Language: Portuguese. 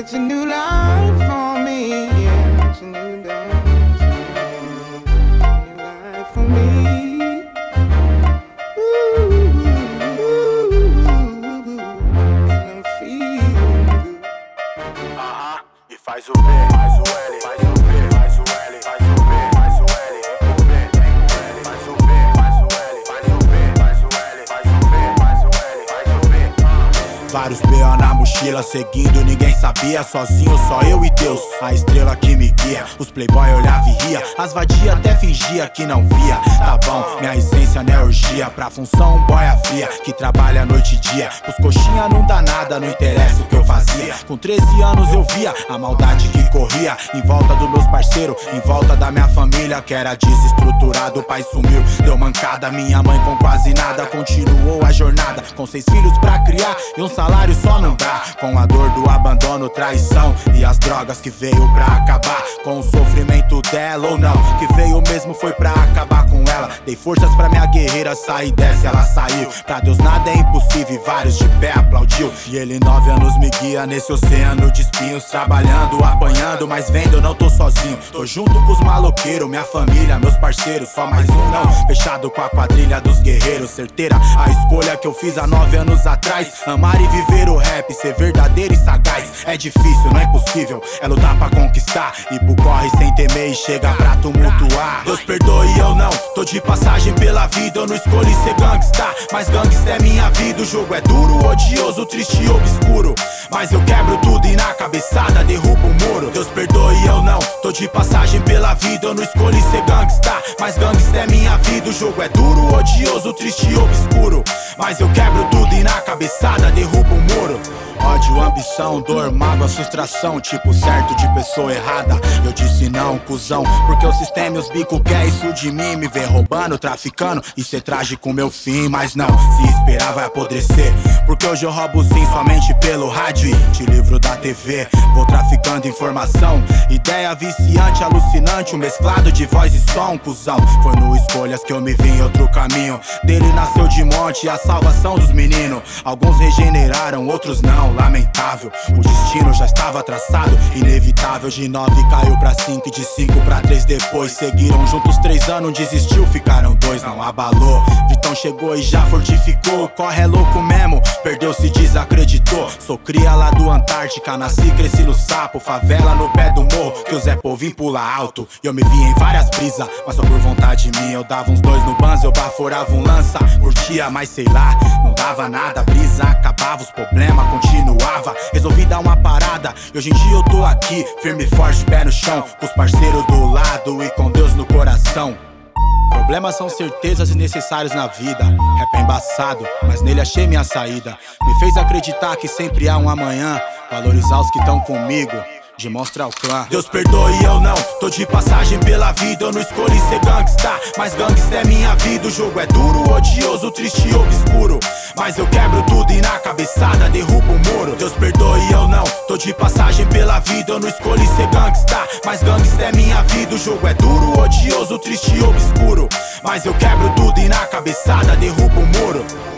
It's a new life for me, yeah, it's a new life, new life for me. Ooh, and I'm feeling good. E faz o V, faz o L, faz o V, faz o L, faz o V, faz o L, vem com o V, vem com o L, faz o V, faz o L, faz o V, faz o L, faz o V, faz o L, faz o V. Vários B.O. na mochila seguindo, ninguém sabia, sozinho só eu e Deus, a estrela que me guia. Os playboy olhava e ria, as vadia até fingia que não via. Tá bom, minha essência não é orgia, pra função boia fria, que trabalha noite e dia. Pros coxinha não dá nada, não interessa o que eu fazia. Com 13 anos eu via a maldade que corria em volta dos meus parceiros, em volta da minha família, que era desestruturado. O pai sumiu, deu mancada, minha mãe com quase nada continuou a jornada, com 6 filhos pra criar e um salário só não dá. Com a dor do abandono, traição e as drogas que veio pra acabar com o sofrimento dela, ou não, que veio mesmo foi pra acabar com ela. Dei forças pra minha guerreira sair dessa, ela saiu. Pra Deus nada é impossível e vários de pé aplaudiu. E ele 9 anos me guia nesse oceano de espinhos, trabalhando, apanhando, mas vendo eu não tô sozinho. Tô junto com os maloqueiros, minha família, meus parceiros, só mais um não, fechado com a quadrilha dos guerreiros. Certeira a escolha que eu fiz há 9 anos atrás, amar e viver o rap, ser verdadeiro e sagaz. É difícil, não é impossível, é lutar pra conquistar, e pro corre sem temer e chega pra tumultuar. Deus perdoe, eu não tô de passagem pela vida, eu não escolhi ser gangsta, mas gangsta é minha vida. O jogo é duro, odioso, triste e obscuro, mas eu quebro tudo e na cabeçada derrubo o muro. Deus perdoe, eu não tô de passagem pela vida, eu não escolhi ser gangsta, mas gangsta é minha vida. O jogo é duro, odioso, triste e obscuro, mas eu quebro tudo e na cabeçada derrubo o muro. Ódio, ambição, dor, mágoa, frustração, tipo certo de pessoa errada. Eu disse não, cuzão, porque o sistema e os bico quer isso de mim. Me vê roubando, traficando e ser trágico meu fim. Mas não, se esperar vai apodrecer, porque hoje eu roubo sim somente pelo rádio e te livro da TV. Vou traficando informação, ideia viciante, alucinante, um mesclado de voz e som, cuzão. Foi no Escolhas que eu me vi em outro caminho, dele nasceu de monte a salvação dos meninos. Alguns regeneraram, outros não, lamentável, o destino já estava traçado, inevitável. De 9 caiu pra 5 e de 5 pra 3 depois. Seguiram juntos 3 anos, desistiu, ficaram 2, não abalou. Vitão chegou e já fortificou, corre é louco mesmo, perdeu-se, desacreditou. Sou cria lá do Antártica, nasci, cresci no sapo, favela no pé do morro, que o Zé Povinho pula alto. E eu me vi em várias brisas, mas só por vontade minha. Eu dava uns 2 no banzo, eu baforava um lança, curtia, mas sei lá, não dava nada. Brisa acabava, os problemas continuava. Resolvi dar uma parada e hoje em dia eu tô aqui, firme e forte, pé no chão, com os parceiros do lado e com Deus no coração. Problemas são certezas desnecessárias na vida. Rap é embaçado, mas nele achei minha saída. Me fez acreditar que sempre há um amanhã, valorizar os que estão comigo, de mostra ao clã. Deus perdoe, eu não tô de passagem pela vida, eu não escolhi ser gangsta, mas gangsta é minha vida. O jogo é duro, odioso, triste e obscuro, mas eu quebro tudo e na cabeçada derrubo o muro. Deus perdoe, eu não tô de passagem pela vida, eu não escolhi ser gangsta, mas gangsta é minha vida. O jogo é duro, odioso, triste e obscuro, mas eu quebro tudo e na cabeçada derrubo o muro.